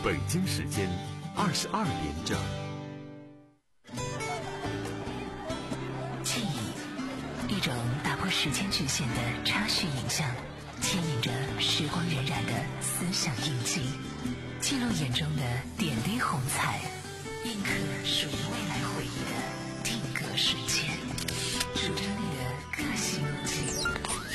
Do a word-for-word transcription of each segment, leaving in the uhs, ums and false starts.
北京时间二十二点整。 记忆，一种打破时间局限的插叙影像，牵引着时光荏苒的思想印记，记录眼中的点滴红彩，印刻属于未来回忆的定格瞬间，数着你的个性印记。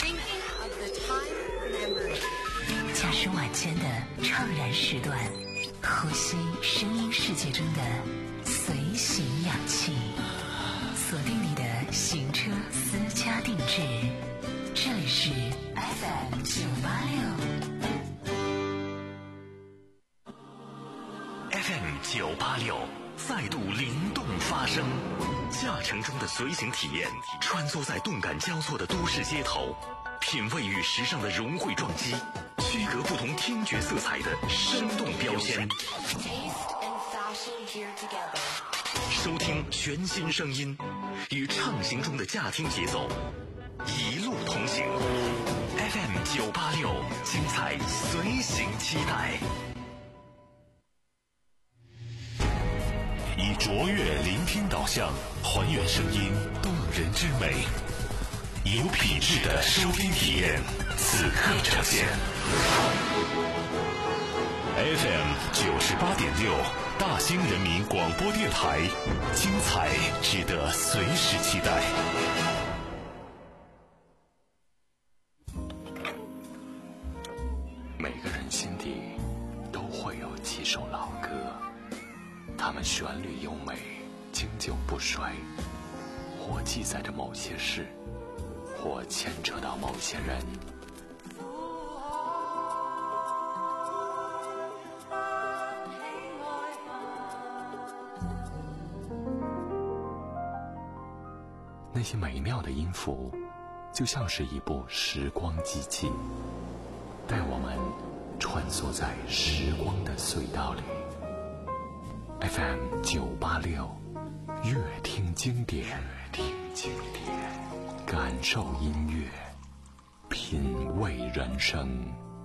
驾驶晚间的怅然时段，呼吸声音世界中的随行氧气，锁定你的行车私家定制，这里是 F M 九八六 F M 九八六再度灵动发声，驾乘中的随行体验，穿梭在动感交错的都市街头，品味与时尚的融汇撞击，区隔不同听觉色彩的生动标签，收听全新声音，与畅行中的驾听节奏一路同行。 F M 九八六，精彩随行期待。 以卓越聆听导向，还原声音动人之美，有品质的收听体验，此刻呈现。F M 九十八点六，大兴人民广播电台，精彩值得随时期待。 每个人心底都会有几首老歌，它们旋律优美，经久不衰，或记载着某些事，或牵扯到某些人。那些美妙的音符，就像是一部时光机器，带我们穿梭在时光的隧道里。F M 九八六，乐听经典，乐听经典，感受音乐，品味人生。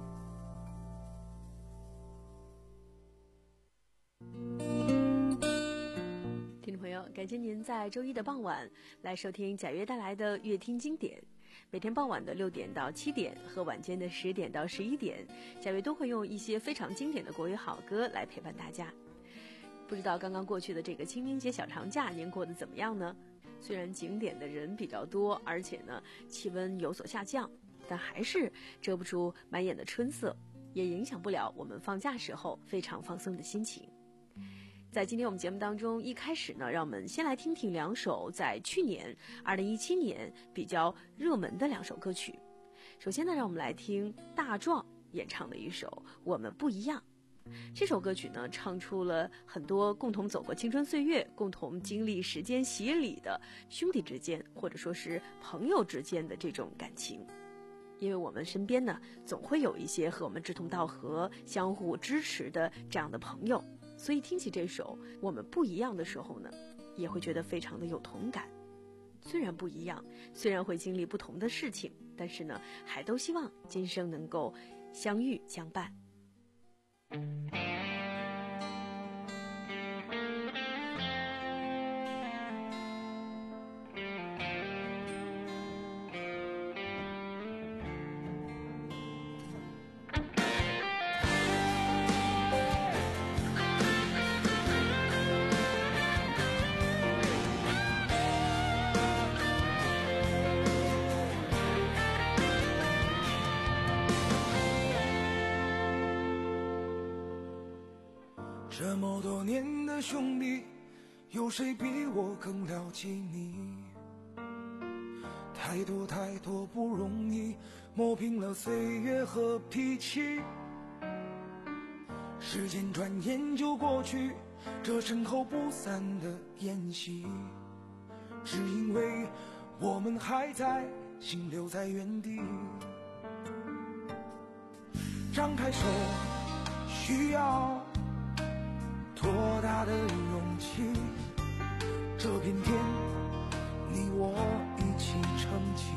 听众朋友，感谢您在周一的傍晚来收听贾约带来的乐听经典。每天傍晚的六点到七点和晚间的十点到十一点，贾约都会用一些非常经典的国语好歌来陪伴大家。不知道刚刚过去的这个清明节小长假您过得怎么样呢？虽然景点的人比较多，而且呢气温有所下降，但还是遮不住满眼的春色，也影响不了我们放假时候非常放松的心情。在今天我们节目当中，一开始呢，让我们先来听听两首在去年二零一七年比较热门的两首歌曲。首先呢，让我们来听大壮演唱的一首《我们不一样》。这首歌曲呢，唱出了很多共同走过青春岁月、共同经历时间洗礼的兄弟之间，或者说是朋友之间的这种感情。因为我们身边呢，总会有一些和我们志同道合、相互支持的这样的朋友，所以听起这首《我们不一样》的时候呢，也会觉得非常的有同感。虽然不一样，虽然会经历不同的事情，但是呢，还都希望今生能够相遇相伴。 这么多年的兄弟，有谁比我更了解你？太多太多不容易，磨平了岁月和脾气。时间转眼就过去，这身后不散的宴席，只因为我们还在，心留在原地。张开手，需要多大的勇气？这片天，你我一起撑起。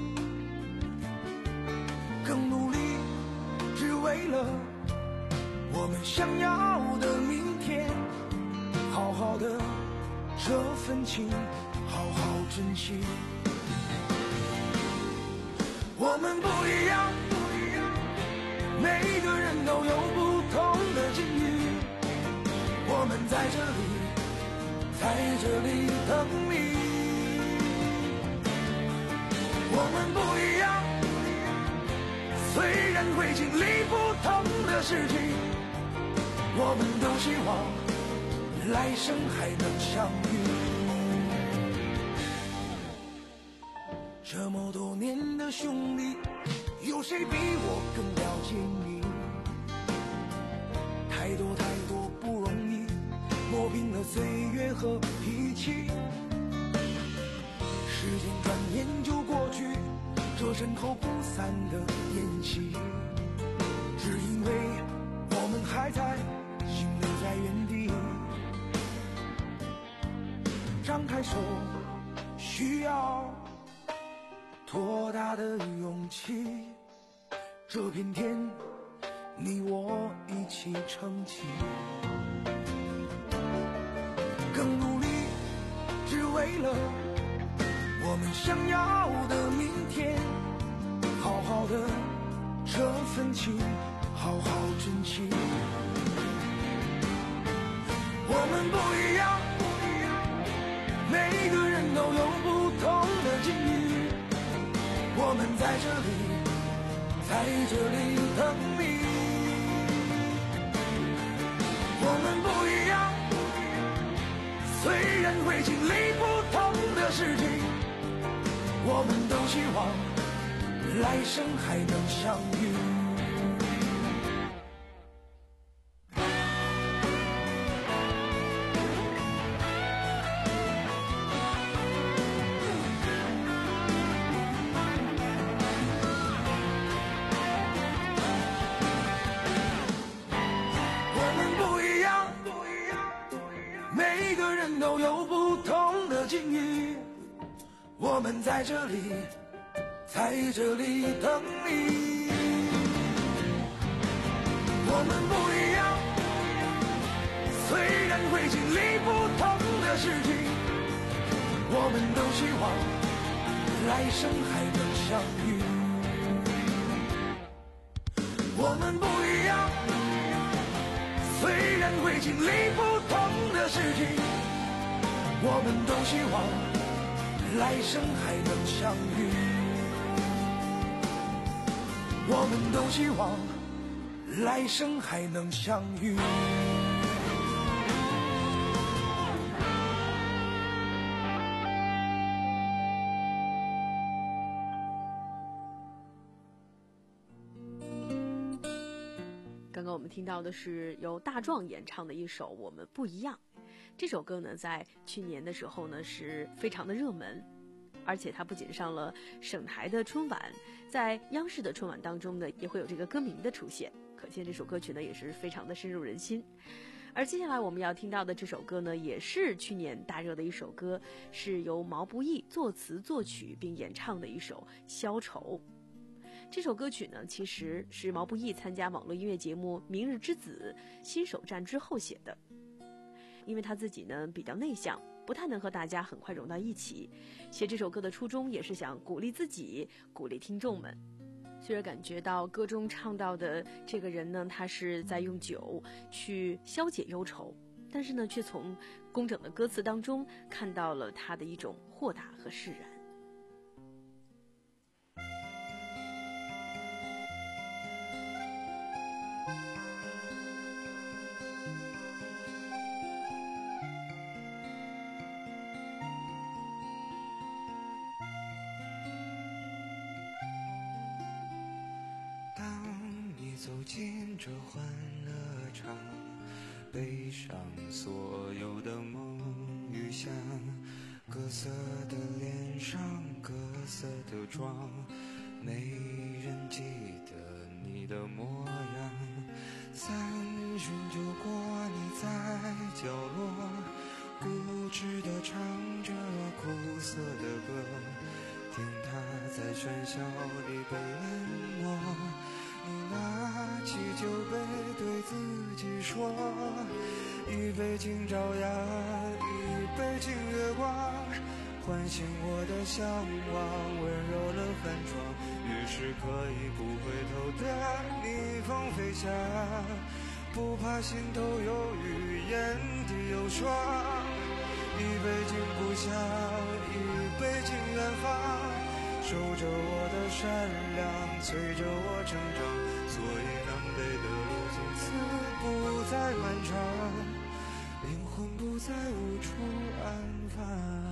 更努力，只为了我们想要的明天，好好的这份情，好好珍惜。我们不一样，每个人都有不同的境遇，我们在这里，在这里等你。我们不一样，虽然会经历不同的事情，我们都希望来生还能相遇。这么多年的兄弟，有谁比我更了解你？太多太多不容易，磨平了岁月和脾气。时间转眼就过去，这身后不散的宴席，只因为我们还在，心留在原地。张开手，需要多大的勇气？这片天，你我一起撑起，更努力，只为了我们想要的明天。好好的这份情，好好珍惜。我们不一样，每个人都有不同的境遇，我们在这里，在这里等你。我们不一样，虽然会经历不同的事情，我们都希望来生还能相遇。都有不同的境遇，我们在这里，在这里等你。我们不一样，虽然会经历不同的事情，我们都希望来生还能相遇。我们不一样，虽然会经历不同的事情，我们都希望来生还能相遇，我们都希望来生还能相遇。 刚刚我们听到的是由大壮演唱的一首《我们不一样》。这首歌呢，在去年的时候呢，是非常的热门，而且它不仅上了省台的春晚，在央视的春晚当中呢，也会有这个歌名的出现，可见这首歌曲呢，也是非常的深入人心。而接下来我们要听到的这首歌呢，也是去年大热的一首歌，是由毛不易作词作曲并演唱的一首《消愁》。这首歌曲呢，其实是毛不易参加网络音乐节目《明日之子》新手站之后写的。因为他自己呢比较内向，不太能和大家很快融到一起，写这首歌的初衷也是想鼓励自己，鼓励听众们。虽然感觉到歌中唱到的这个人呢，他是在用酒去消解忧愁，但是呢，却从工整的歌词当中看到了他的一种豁达和释然。 走进这欢乐场，背上所有的梦与想，各色的脸上各色的妆，没人记得你的模样。三巡酒过，你在角落固执地唱着苦涩的歌，听它在喧嚣里被淹没。你拿起酒杯对自说，一杯敬朝阳，一杯敬月光，唤醒我的向往，温柔了寒窗，于是可以不回头的逆风飞翔，不怕心头有雨，眼底有霜。一杯敬故乡，一杯敬远方，守着我的善良，催着我成长，所以南北的路从此不再漫长，灵魂不再无处安放。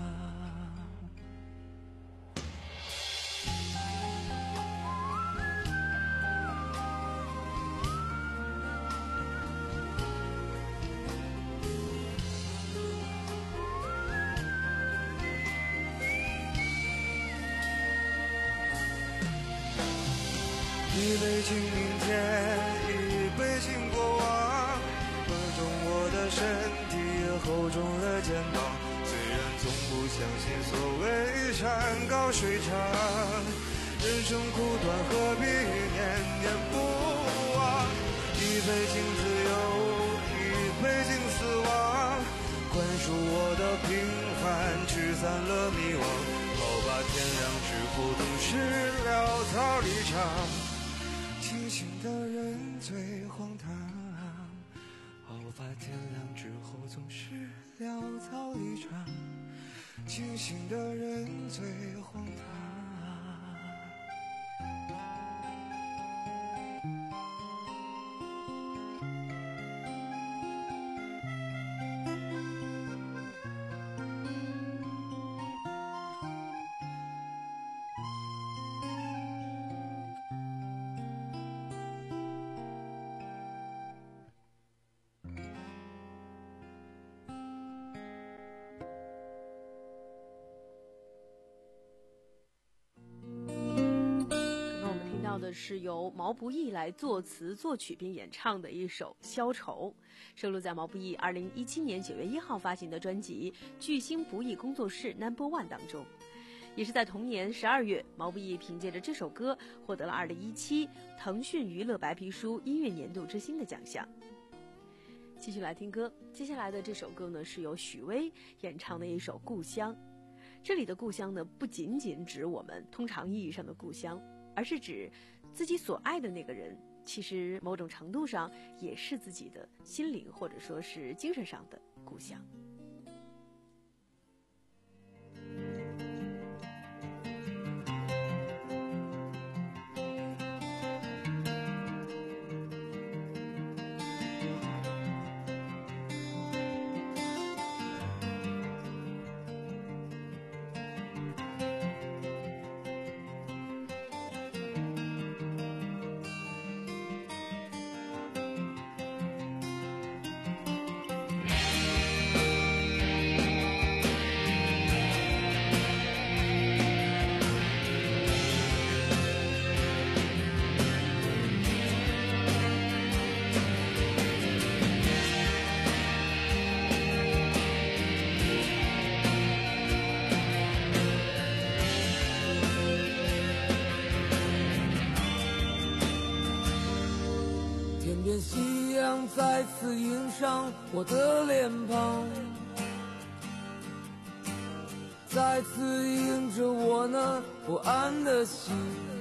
一杯敬明天，一杯敬过往，厚重我的身体，厚重了肩膀。虽然从不相信所谓山高水长，人生苦短，何必念念不忘？一杯敬自由，一杯敬死亡，宽恕我的平凡，驱散了迷惘。好吧，天亮之后总是潦草离场。清醒的人最荒唐，好吧，天亮之后总是潦草离场，清醒的人最荒唐。 的是由毛不易来作词作曲并演唱的一首《消愁》，收录在毛不易二零一七年九月一号发行的专辑《巨星不易工作室 Number One》当中。也是在同年十二月，毛不易凭借着这首歌获得了二零一七腾讯娱乐白皮书音乐年度之星的奖项。继续来听歌，接下来的这首歌呢是由许巍演唱的一首《故乡》。这里的故乡呢，不仅仅指我们通常意义上的故乡，而是指自己所爱的那个人，其实某种程度上也是自己的心灵或者说是精神上的故乡。 夕阳再次映上我的脸庞，再次映着我那不安的心。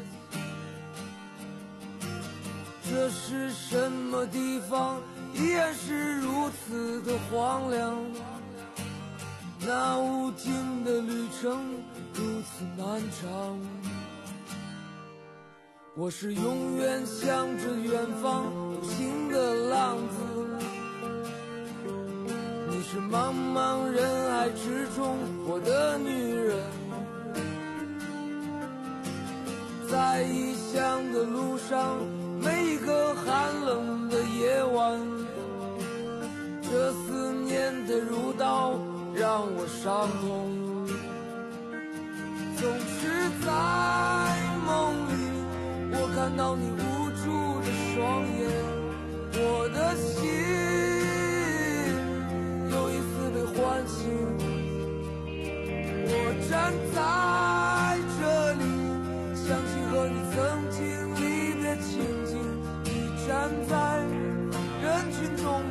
这是什么地方，依然是如此的荒凉，那无尽的旅程如此漫长。我是永远向着远方独行的浪子，你是茫茫人海之中我的女人。在异乡的路上，每一个寒冷的夜晚，这思念的如刀让我伤痛。总是在梦里我看到你无助的双眼，我的心又一次被唤醒。我站在这里，想起和你曾经离别情景。你站在人群中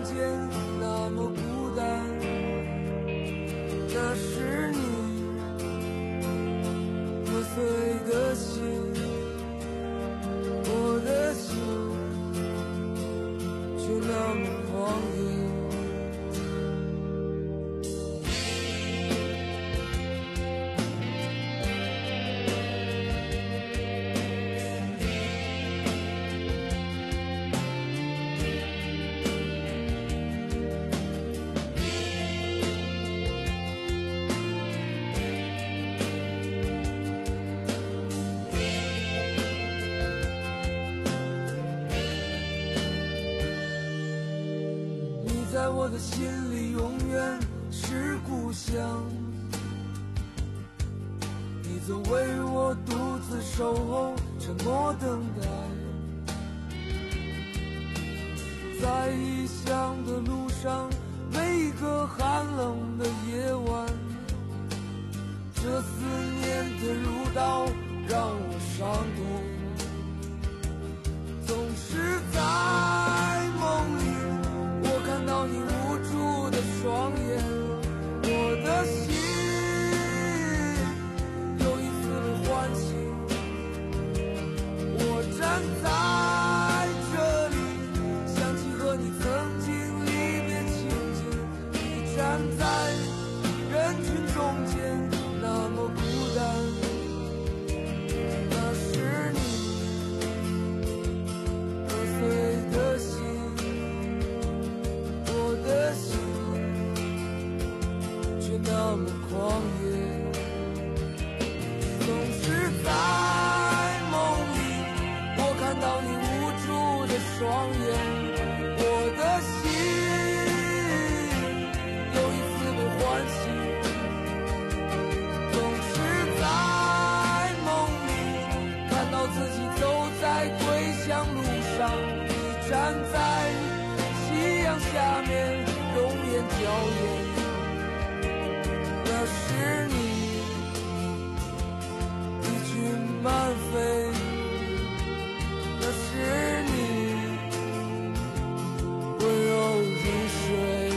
狂野。在我的心里永远是故乡，你总为我独自守候，沉默等待。在异乡的路上，每一个寒冷的夜晚，这思念的如刀让我伤痛，总是在梦里看到你无助的双眼，我的心又一次被唤醒。我站在这里，想起和你曾经离别情景。你站在人群中间，那么孤单。那是你破碎的心。的心却那么狂野，总是在梦里，我看到你无助的双眼，我的心又一次被唤醒，总是在梦里看到自己走在归乡路上，你站在夕阳下面容颜娇艳，那是你一群慢飞，那是你温柔如水。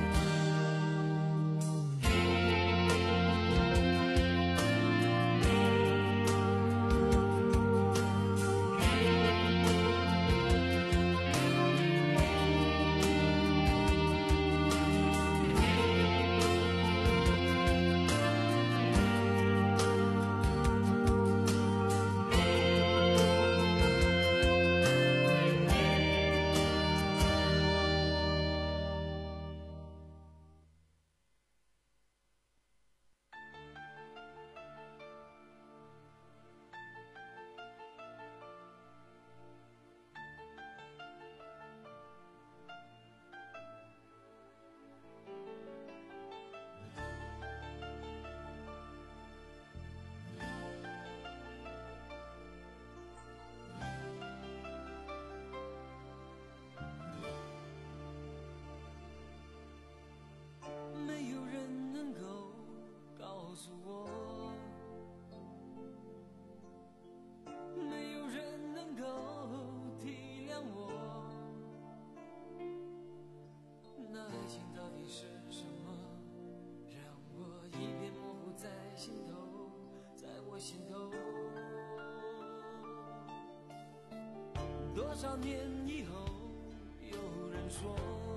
多少年以后，有人说，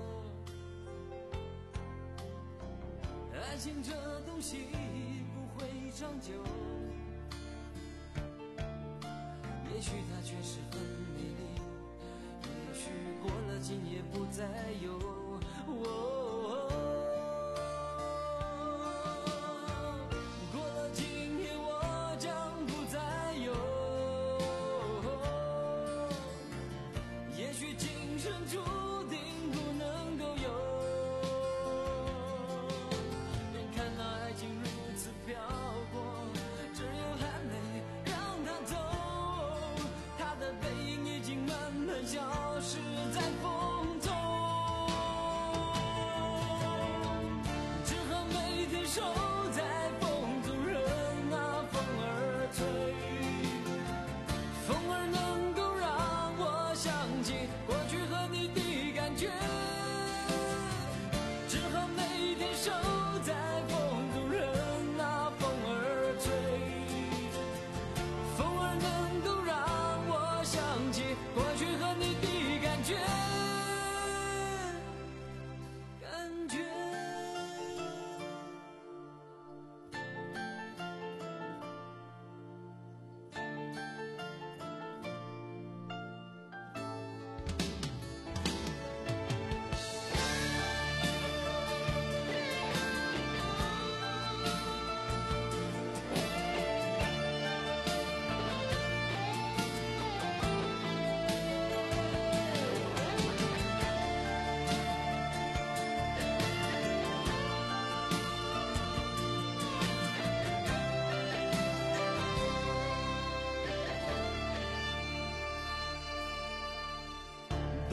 爱情这东西不会长久。也许它确实很美丽，也许过了今夜不再有。哦，过了今夜我将不再有。也许今生注定不能够有，眼看那爱情如此漂泊，只有含泪让它走，它的背影已经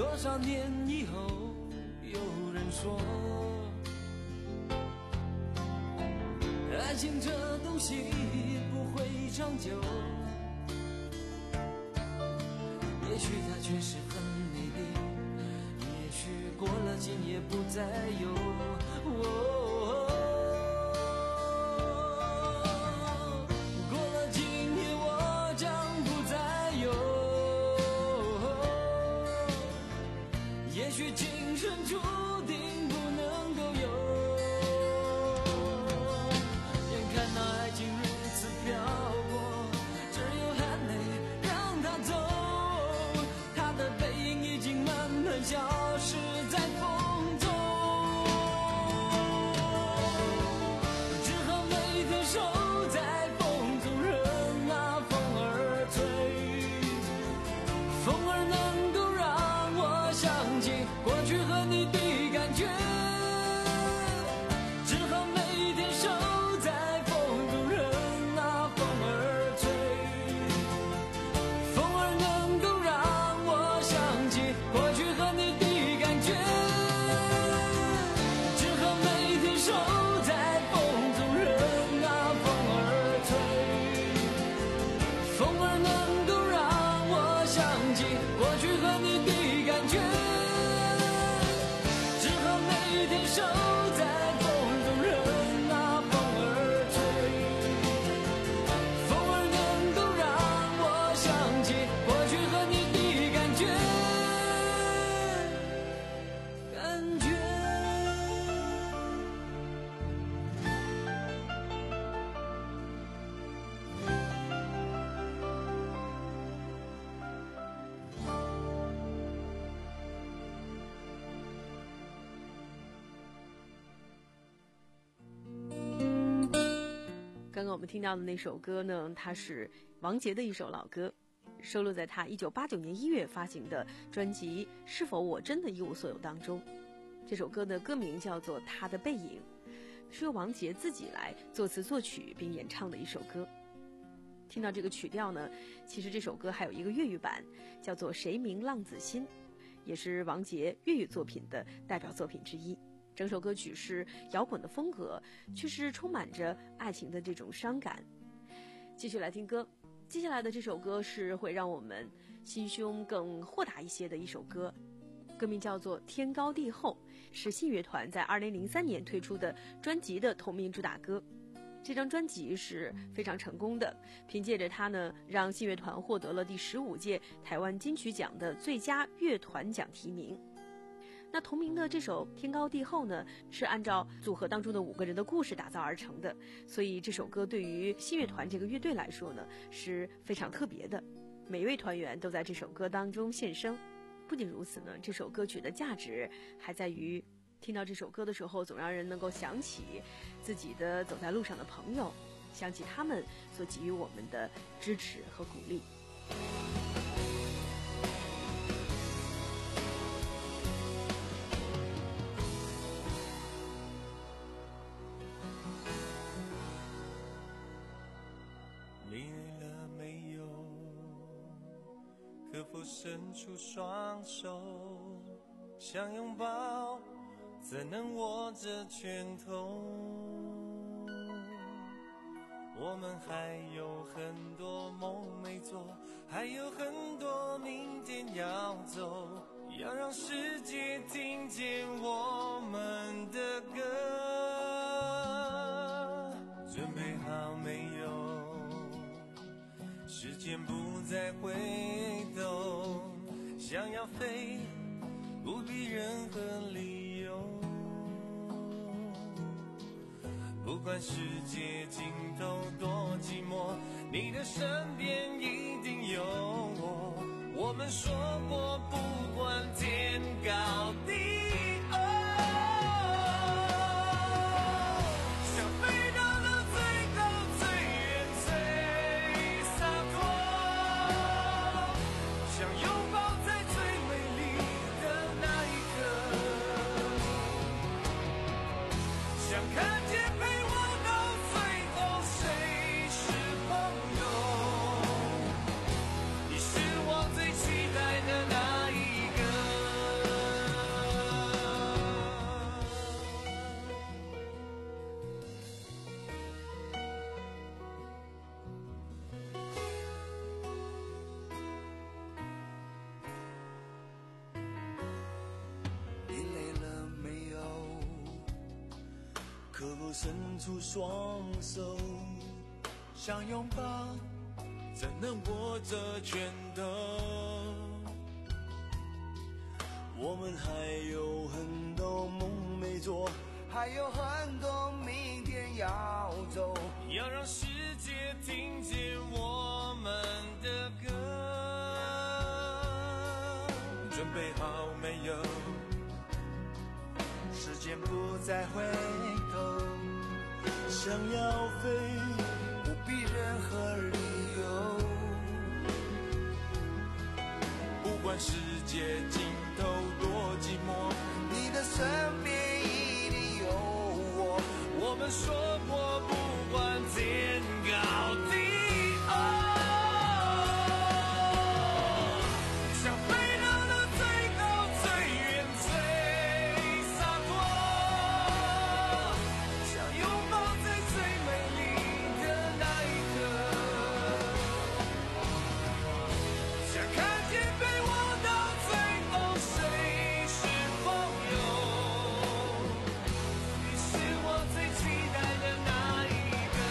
多少年以后，有人说，爱情这东西不会长久，也许它确实很美丽，也许过了今夜不再有。哦，过了今夜我将不再有，也许今生注定不能够有。眼看那爱情如此漂泊，只有含泪让它走，它的背影已经慢慢消失在风中，只好每天守在风中，任那风儿吹，风儿能够让我想起过去和你的感觉，只好每天守在风中，任那风儿吹，风儿能够让我想起过去和你的感觉，只好每天守在风中，任那风儿吹，风儿能够让我想起过去和你的感觉，只好每天守在风中，任那风儿吹，风儿能够让我想起过去和你的感觉，感觉。 刚刚我们听到的那首歌呢，它是王杰的一首老歌，收录在他一九八九年一月发行的专辑《是否我真的一无所有》当中。这首歌的歌名叫做《他的背影》，是由王杰自己来作词作曲并演唱的一首歌。听到这个曲调呢，其实这首歌还有一个粤语版，叫做《谁明浪子心》，也是王杰粤语作品的代表作品之一。整首歌曲是摇滚的风格，却是充满着爱情的这种伤感。继续来听歌，接下来的这首歌是会让我们心胸更豁达一些的一首歌，歌名叫做《天高地厚》，是信乐团在二零零三年推出的专辑的同名主打歌。这张专辑是非常成功的，凭借着它呢，让信乐团获得了第十五届台湾金曲奖的最佳乐团奖提名。那同名的这首《天高地厚》呢，是按照组合当中的五个人的故事打造而成的，所以这首歌对于信乐团这个乐队来说呢，是非常特别的。每一位团员都在这首歌当中现身。不仅如此呢，这首歌曲的价值还在于，听到这首歌的时候，总让人能够想起自己的走在路上的朋友，想起他们所给予我们的支持和鼓励。 可否伸出双手，想拥抱，怎能握着拳头？我们还有很多梦没做，还有很多明天要走，要让世界听见我们的歌。准备好没有？时间不再回头，想要飞，不必任何理由。不管世界尽头多寂寞，你的身边一定有我。我们说过，不管天高地厚，想飞到那最高最远最洒脱，想拥抱在最美丽的那一刻，想看见陪我到最后谁是朋友，你是我最期待的那一个。 可否伸出双手，想拥抱，怎能握着拳头？我们还有很多梦没做，还有很多明天要走， 要让世界听见我们的歌。 准备好没有？时间不再回头，想要飞，不必任何理由。不管世界尽头多寂寞，你的身边一定有我。 我们说过不管天高地厚，想飞到那最高最远最洒脱，想拥抱在最美丽的那一刻，想看见被握到最后谁是朋友，你是我最期待的那一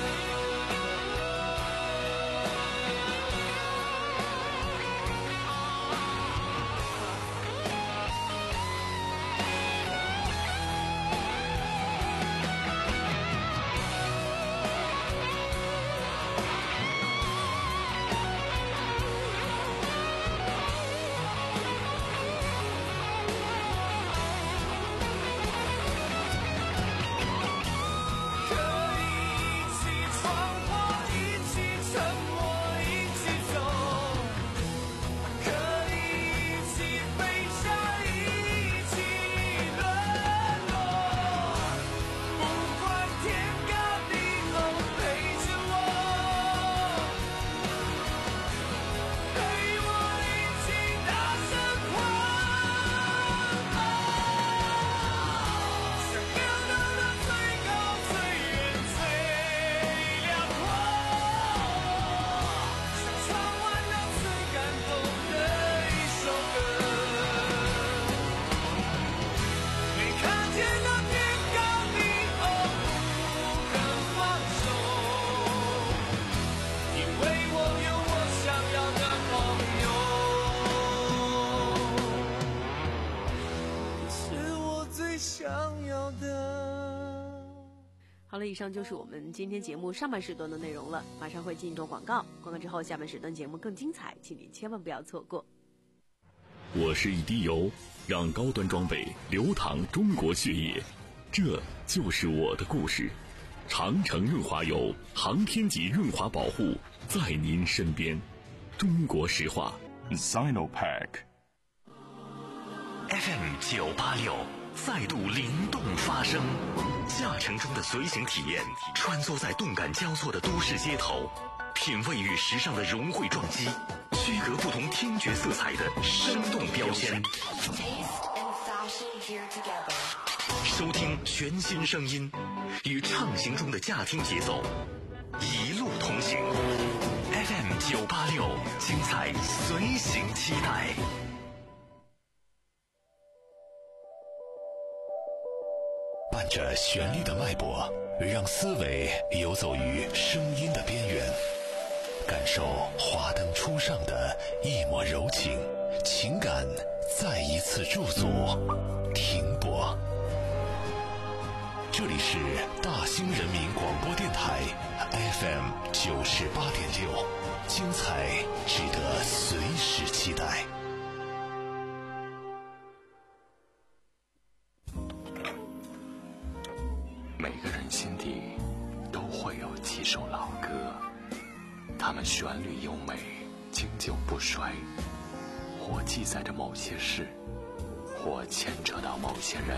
好了，以上就是我们今天节目上半时段的内容了，马上会进一段广告，广告之后下半时段节目更精彩，请您千万不要错过。 我是一滴油，让高端装备流淌中国血液，这就是我的故事。长城润滑油，航天级润滑保护，在您身边。中国石化 Sinopec F M 九八六再度灵动发声，驾乘中的随行体验，穿梭在动感交错的都市街头，品味与时尚的融汇撞击，区隔不同听觉色彩的生动标签。收听全新声音，与畅行中的驾听节奏，一路同行。F M 九八六，精彩随行期待。 伴着旋律的脉搏，让思维游走于声音的边缘，感受华灯初上的一抹柔情，情感再一次驻足停泊。这里是大兴人民广播电台 F M 九十八点六，精彩值得随时期待。 每个人心底都会有几首老歌，它们旋律优美，经久不衰，或记载着某些事，或牵扯到某些人。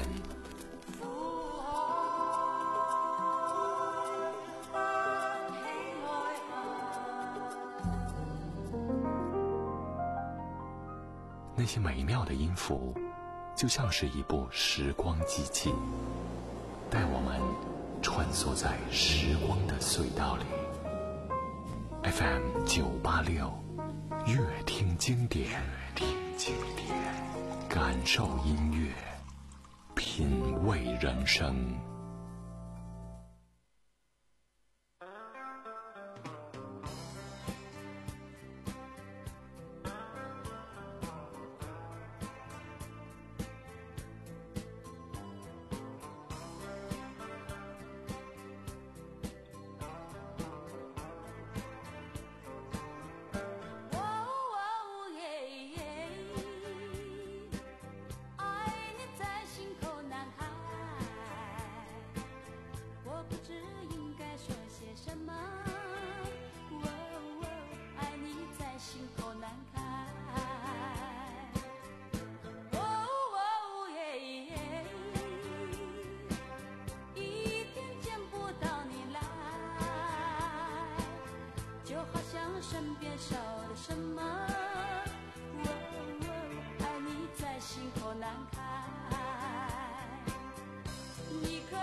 那些美妙的音符，就像是一部时光机器，带我们穿梭在时光的隧道里。F M 九八六，乐听经典，乐听经典，感受音乐，品味人生。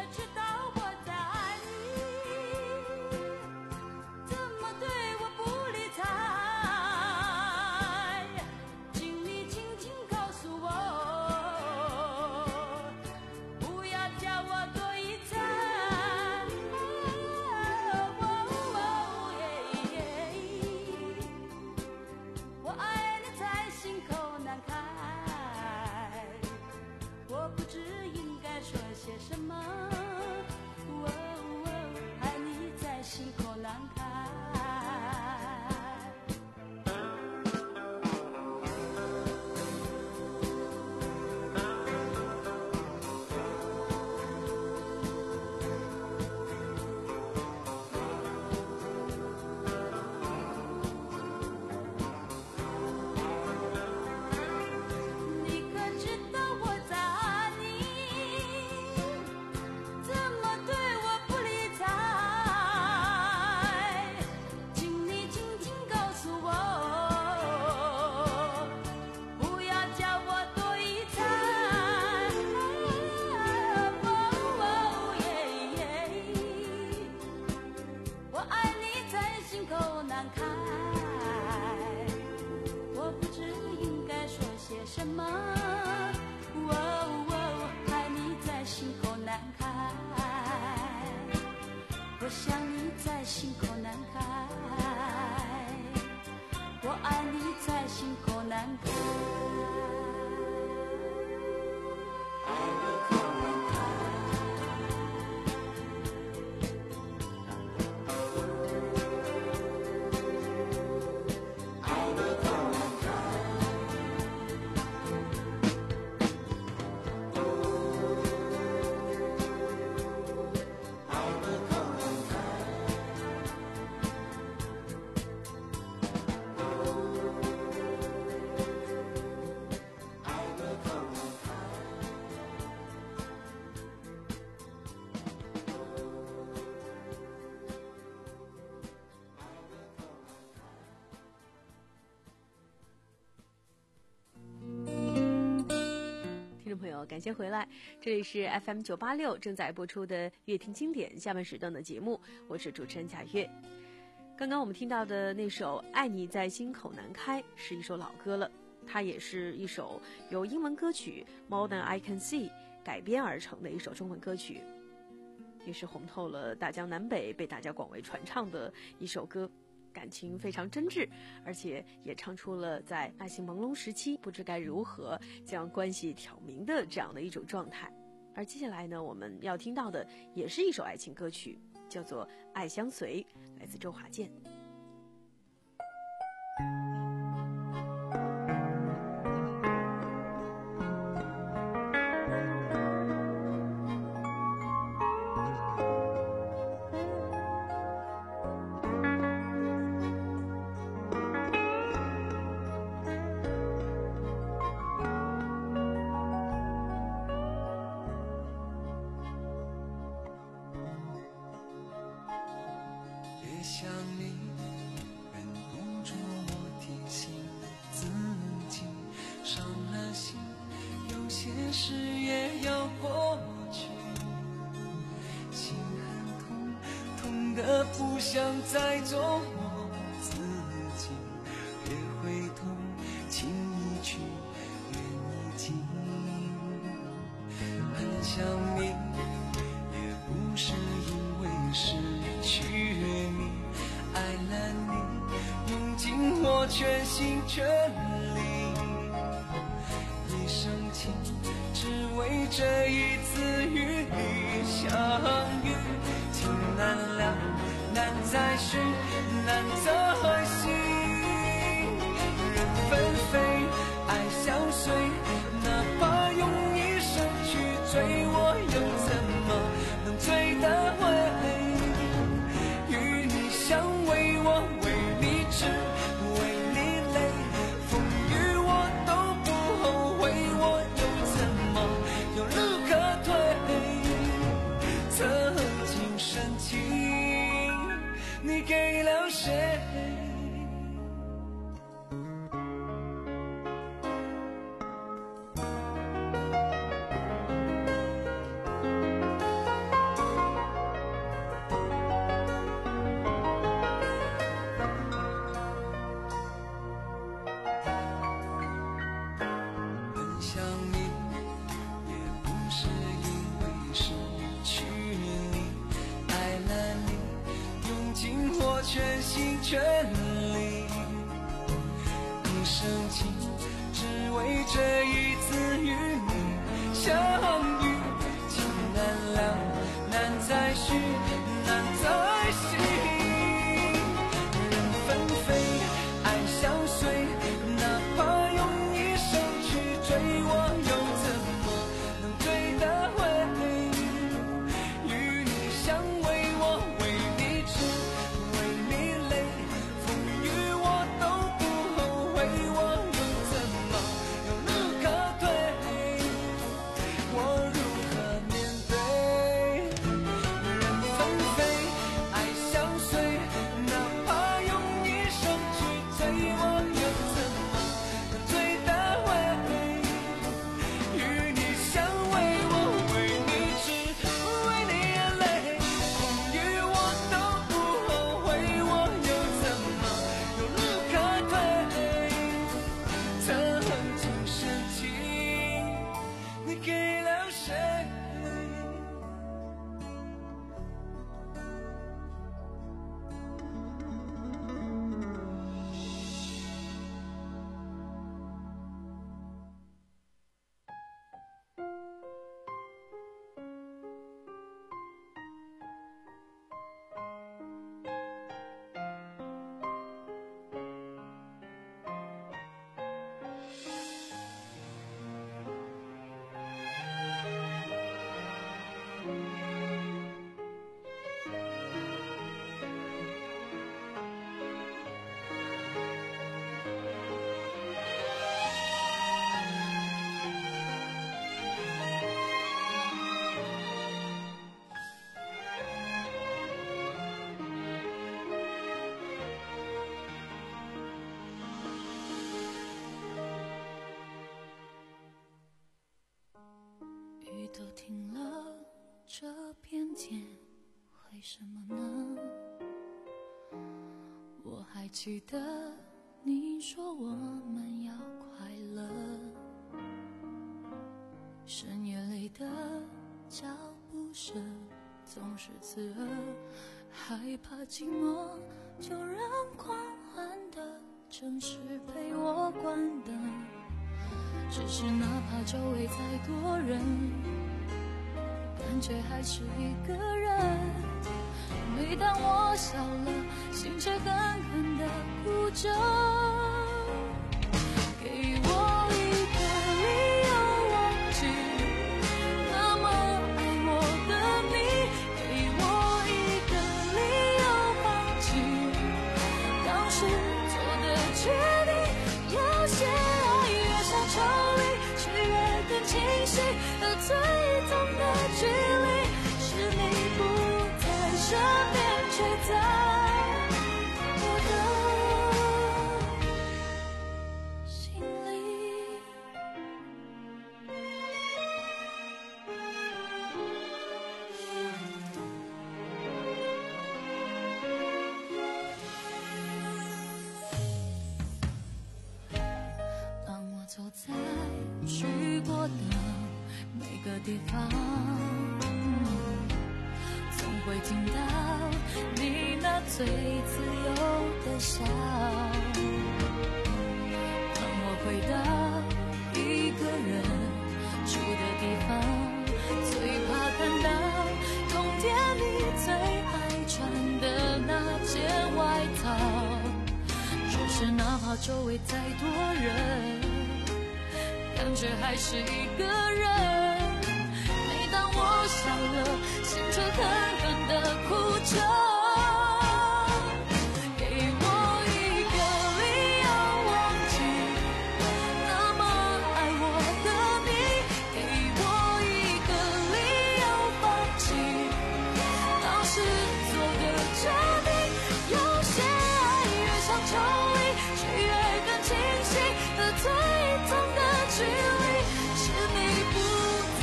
知道我在爱你，怎么对我不理睬？请你轻轻告诉我，不要叫我多一猜。我爱你在心口难开，我不知应该说些什么。哦哦，爱你在心口难开。你可知道我在爱你，怎么对我不理睬？请你轻轻告诉我，不要叫我多一猜。哦哦耶耶，我爱你在心口难开，我不知应该说些什么。哦哦，爱你在心口难开，我想你在心口难开，我爱你在心口难开。 听众朋友，感谢回来，这里是 F M 九八六正在播出的乐听经典下半时段的节目，我是主持人贾月。刚刚我们听到的那首《爱你在心口难开》是一首老歌了，它也是一首由英文歌曲 More Than I Can See 改编而成的一首中文歌曲，也是红透了大江南北，被大家广为传唱的一首歌。感情非常真挚，而且也唱出了在爱情朦胧时期不知该如何将关系挑明的这样的一种状态。而接下来呢，我们要听到的也是一首爱情歌曲，叫做《爱相随》，来自周华健。 事也要过去，心很痛，痛得不想再做我自己。别回头，请你去，愿你进。很想你，也不是因为失去你，爱了你，用尽我全心全力。一生情。只为这一次与你相遇，情难了，难再续，难再续。人纷飞，爱相随，哪怕用一生去追，我又怎么能追得回？与你相偎，我为你痴，为你累，风雨我都不后悔，我有路可退，曾经深情你给了谁？ 全心全力。一生情，只为这一次与你相遇。情难了，难再续，难再续。人纷飞，爱相随，哪怕用一生去追，我又怎么能追得回？与你相偎，我为你痴，为你累，风雨我都不后悔，我又怎么有路可退？我如何面对？人纷飞，爱相随，哪怕用一生去追，我又怎么能追得回？与你相偎，我为你痴，为你泪，风雨我都不后悔，我又怎么有路可退？曾经深情，你给了谁？雨都停了，这片天为什么呢？我还记得你说我们要快乐，深夜里的脚步声总是刺耳，害怕寂寞，就让狂欢的城市陪我关灯。只是哪怕周围再多人，感觉还是一个人。每当我笑了，心却狠狠地哭着。给我一个理由忘记那么爱我的你，给我一个理由放弃当时做的决定。有些爱越想抽离，却越更清晰，而最终的距离是你不在身边，却在我的心里。当我走在去过的每个地方，总会听到你那最自由的笑。当我回到一个人住的地方，最怕看到冬天你最爱穿的那件外套。只是哪怕周围再多人，感觉还是一个人。每当我笑了，心却狠狠地哭着。给我一个理由忘记那么爱我的你，给我一个理由放弃当时做的决定。有些爱越想抽离，却越更清晰，而最终的距离是你不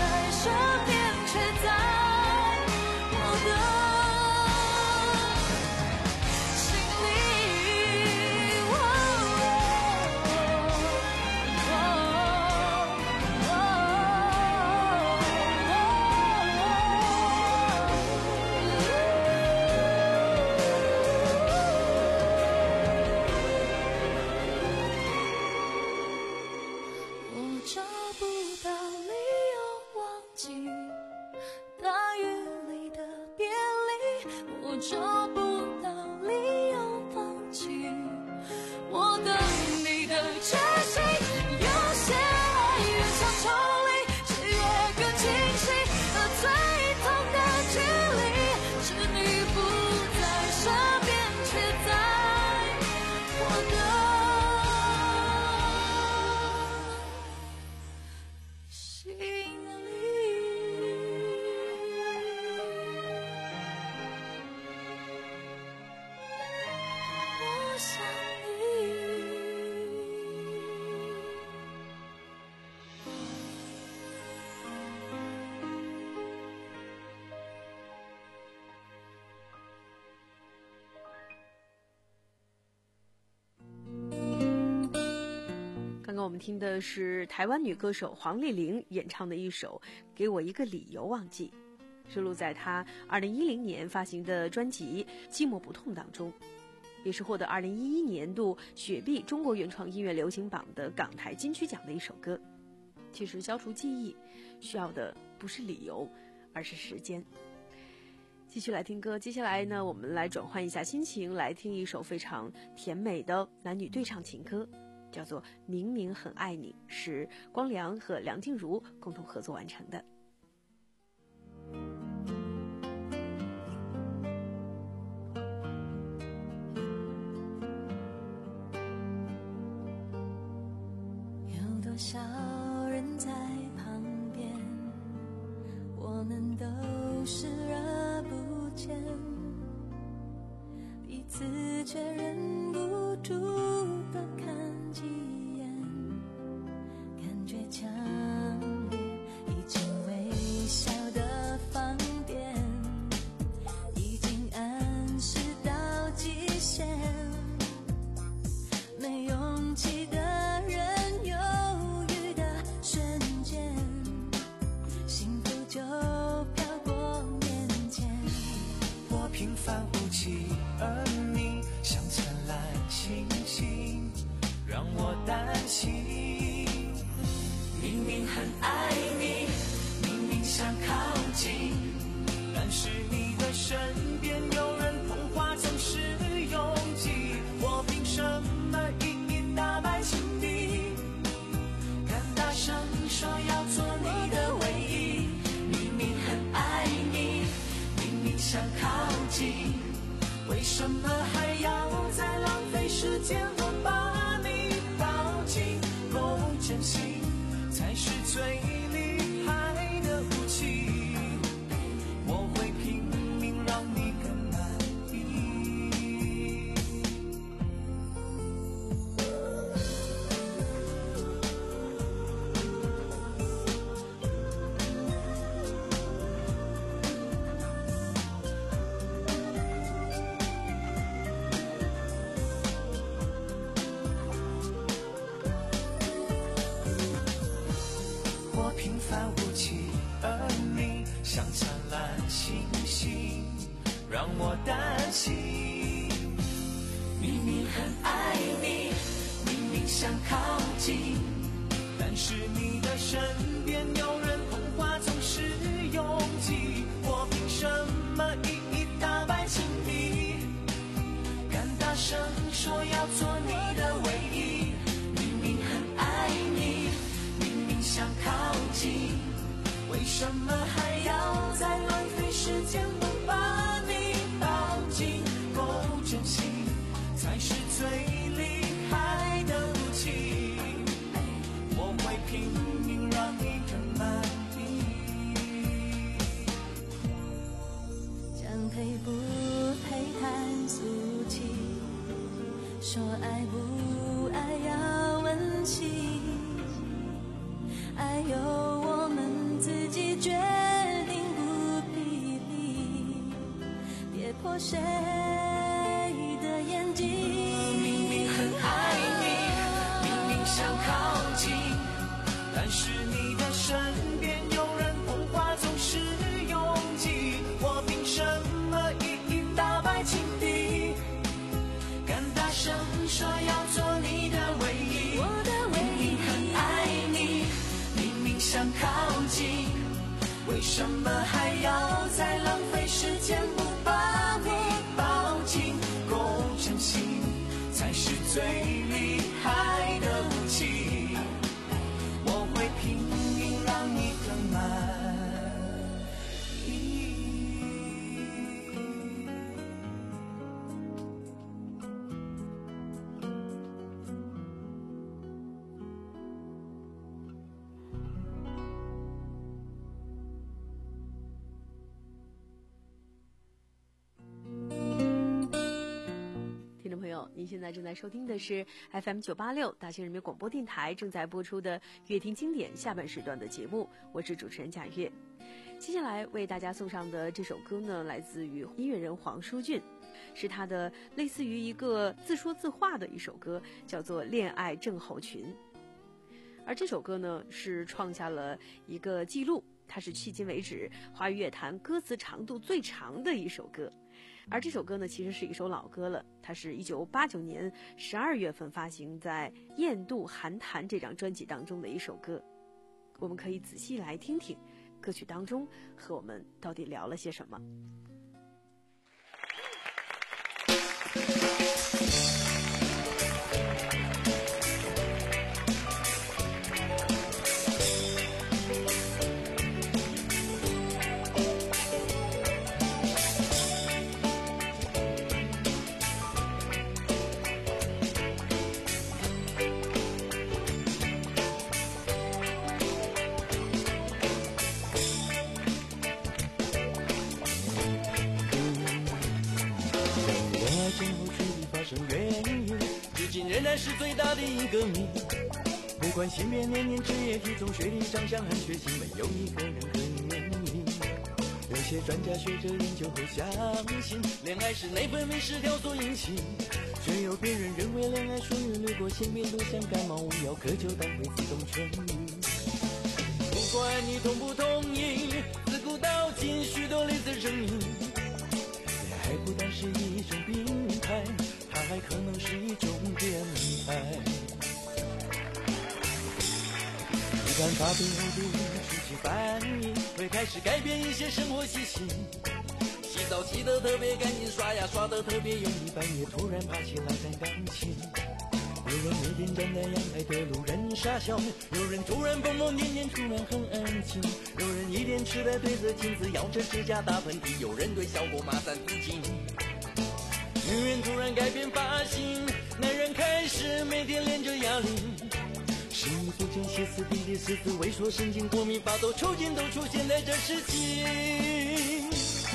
找不到理由放弃。我等你的决心，有些爱越想抽离，却越更清晰，而最痛的距离是你不在身边，却在我的心里。我想刚刚我们听的是台湾女歌手黄丽玲演唱的一首《给我一个理由忘记》，收录在她二零一零年发行的专辑《寂寞不痛》当中，也是获得二零一一年度雪碧中国原创音乐流行榜的港台金曲奖的一首歌。其实消除记忆需要的不是理由，而是时间。继续来听歌，接下来呢，我们来转换一下心情，来听一首非常甜美的男女对唱情歌，叫做《明明很爱你》，是光良和梁静茹共同合作完成的。 有多少人在旁边，我们都视而不见，彼此却忍不住地看几眼，感觉强烈，已经微笑的放电，已经暗示到极限，没勇气的人犹豫的瞬间，幸福就飘过面前。 我平凡无奇，而你像灿烂星星，让我担心。明明很爱你，明明想靠近，但是你的身边有人童话总是拥挤，我凭什么一一打败情敌？敢大声说要做你的唯一。明明很爱你，明明想靠近，为什么还要再浪费时间？我把你抱紧，够真心才是最厉害的武器。我会拼命让你更满意。我平凡无奇，而你像灿烂星星，让我担心。明明很爱你，明明想靠近，但是你的身边有人童话总是拥挤，我凭什么一一打败情敌？敢大声说要做你的唯一。明明很爱你，明明想靠近，为什么还要再浪费时间？我把你抱紧，够真心才是最厉害的武器。我会拼命让你更满意。 将配不配谈俗气，说爱不爱要问起，爱由我们自己决定，不批评，跌破谁的眼睛。 明明很爱你，明明想靠近，但是你的身边有人童话总是拥挤，我凭什么一一打败情敌？敢大声说要做你的唯一。 我的唯一。 明明很爱你，明明想靠近，为什么还要再浪费时间？不把你众朋友，您现在正在收听的是 F M 九八六大庆人民广播电台正在播出的乐听经典下半时段的节目，我是主持人贾月。接下来为大家送上的这首歌呢，来自于音乐人黄舒骏，是他的类似于一个自说自话的一首歌，叫做《恋爱症候群》。而这首歌呢，是创下了一个记录，它是迄今为止华语乐坛歌词长度最长的一首歌。而这首歌呢，其实是一首老歌了，它是一九八九年十二月份发行在《雁渡寒潭》这张专辑当中的一首歌。我们可以仔细来听听歌曲当中和我们到底聊了些什么。 仍然是最大的一个谜，不管性别、年龄、职业、体重、学历、长相和血型，没有一个人可以免疫。有些专家学者研究后相信，恋爱是内分泌失调所引起，却有别人认为恋爱属于掠过性病毒，像感冒无药可救但会自动痊愈。不管你同不同意，自古到今许多类似声音，恋爱不单是一种病态，它还可能是一种变态。一旦发病后的初期反应，会开始改变一些生活习性，洗澡洗得特别干净，刷牙刷得特别用力，半夜突然爬起来弹钢琴。有人每天站在阳台对路人傻笑，有人突然疯疯癫癫，突然很安静，有人一脸痴呆对着镜子咬着指甲打喷嚏，有人对小狗骂三字经。女人突然改变发型，男人开始每天练着哑铃，食欲不振、歇斯底里、狮子萎缩、神经过敏、发抖、抽筋都出现在这时期。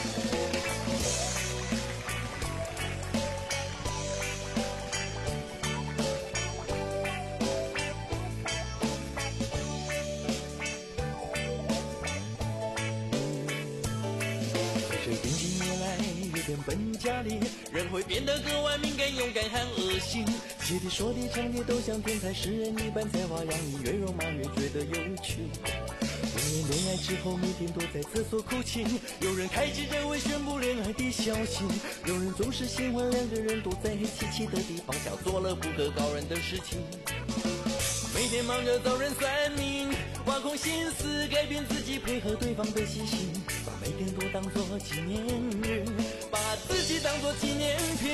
本家里人会变得格外敏感、勇敢和恶心，写的说的唱的都像天才诗人一般才华洋溢，越肉麻越觉得有趣。有人恋爱之后每天都在厕所哭泣，有人开记者会宣布恋爱的消息，有人总是喜欢两个人躲在黑漆漆的地方下做了不可告人的事情。每天忙着找人算命，挖空心思改变自己，配合对方的习性，把每天都当作纪念日，把自己当作纪念品。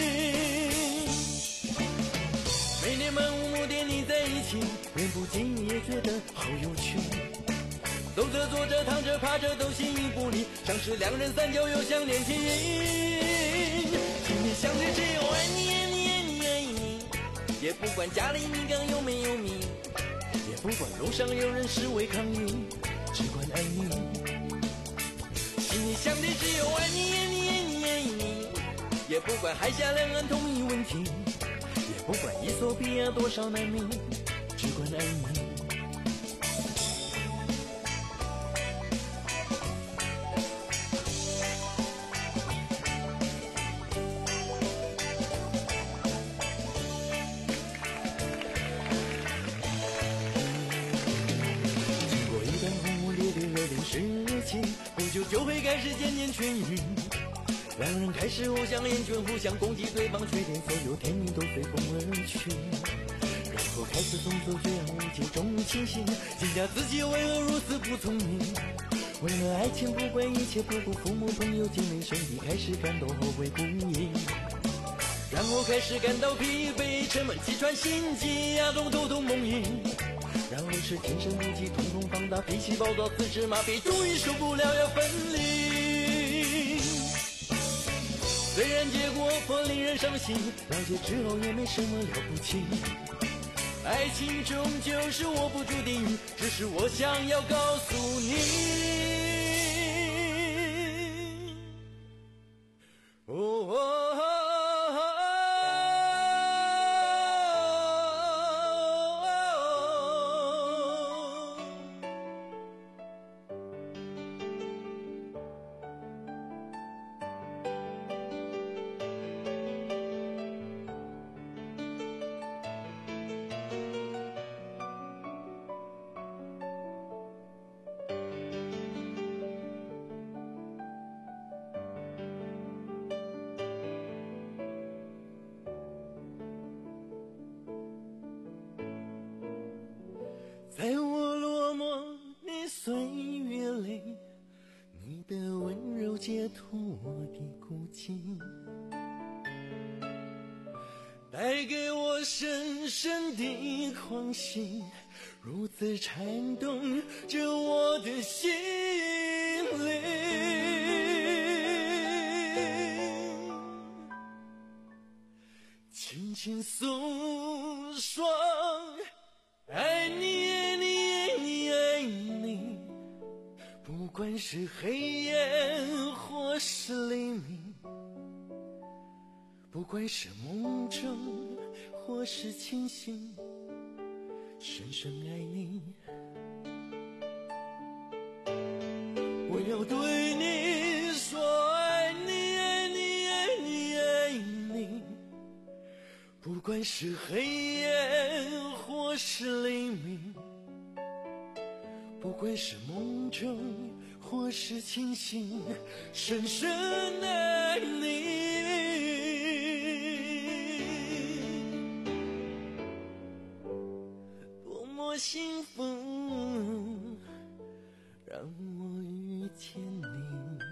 每天漫无目的腻在一起，人不经意也觉得好有趣，走着坐着躺着趴着都形影不离，像是两人三角又像连体婴。心里想着只有爱你爱你爱你爱你，也不管家里米缸有没有米，也不管路上有人示威抗议，只管爱你。心里想的只有爱你爱你爱你爱你，也不管海峡两岸统一问题，也不管伊索比亚多少难民，只管爱你。不久就会开始渐渐痊愈，两人开始互相厌倦，互相攻击对方缺点，所有甜蜜都随风而去，然后开始动作这样无解中清醒，惊讶自己为何如此不聪明，为了爱情不管一切，不顾父母朋友姐妹兄弟，开始感到后悔不已，然后开始感到疲惫，沉闷气喘心悸，牙痛头痛梦呓，然后是精神无极，统统放大，脾气暴躁，四肢麻痹，终于受不了要分离。虽然结果颇令人伤心，了解之后也没什么了不起，爱情终究是我不注定，只是我想要告诉你，哦哦哦哦解脱的孤寂，带给我深深的狂喜，如此颤动着我的心灵。轻轻诉说，爱你爱你爱你爱你，不管是黑夜或是黎明，不管是梦中或是清醒，深深爱你。我要对你说，爱你爱你爱你爱你，不管是黑夜或是黎明，不管是梦中或是清醒，深深爱你。多么幸福，让我遇见你。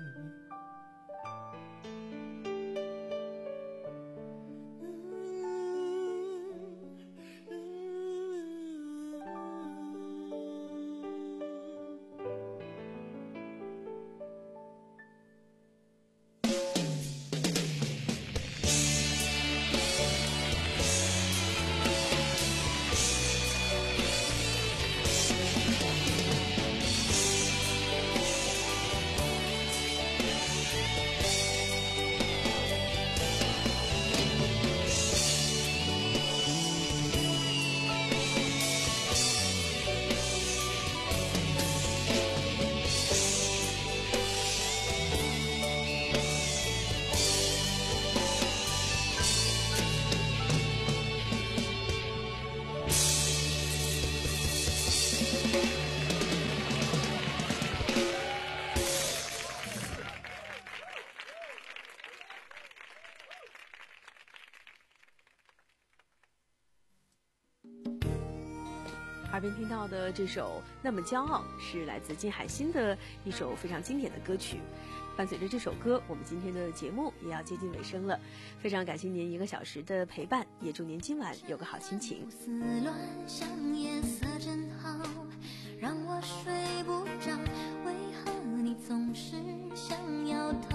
耳边听到的这首《那么骄傲》是来自金海心的一首非常经典的歌曲。伴随着这首歌，我们今天的节目也要接近尾声了。非常感谢您一个小时的陪伴，也祝您今晚有个好心情。 思乱想夜色真好，让我睡不着，为何你总是想要逃？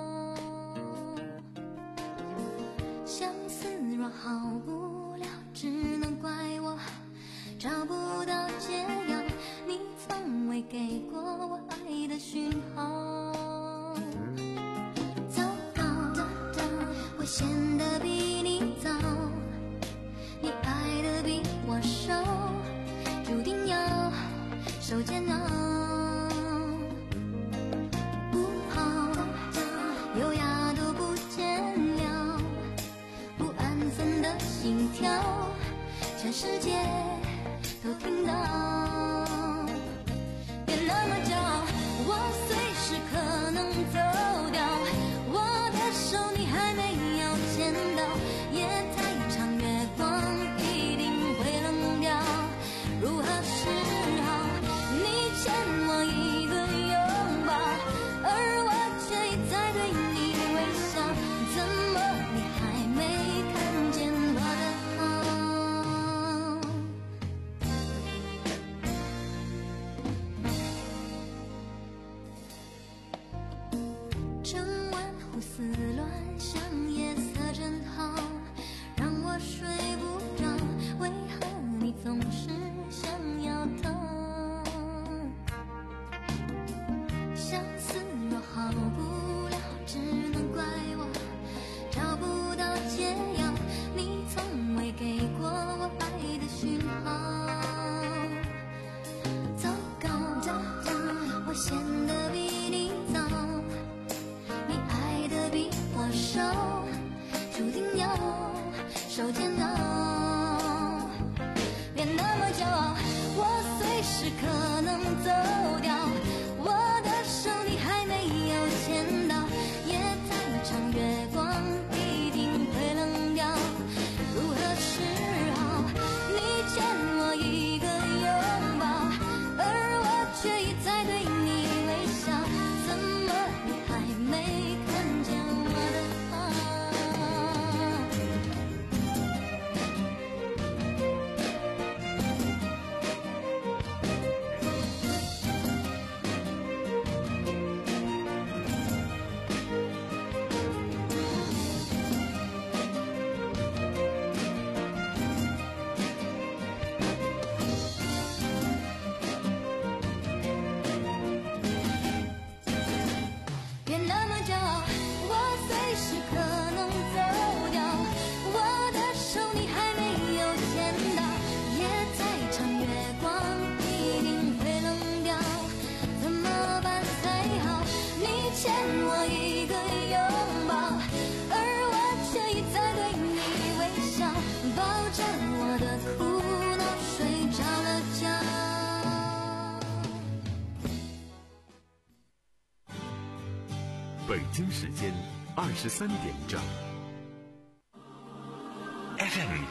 相思若好不了，只能怪我找不到解药，你从未给过我爱的讯号。糟糕，我显得比你早，你爱的比我少，注定要受煎熬。不好，优雅都不见了，不安分的心跳，全世界都听到。别那么骄傲，我随时可能走掉，我的手你还没有牵到，夜太长，月光一定会冷掉。如何是好？你欠我一个拥抱，而我却一再对你微笑，怎么你还没看见我的好？整晚胡思乱想，夜色真好，让我睡不着，为何你总是想要逃？相思若好不了，只能怪我找不到解药，你从未给过我爱的讯号。糟糕，我显得比你早，你爱的比我少，注定要受煎熬。别那么骄傲，我随时可能走掉，我的手你还北京时间二十三点整。 F M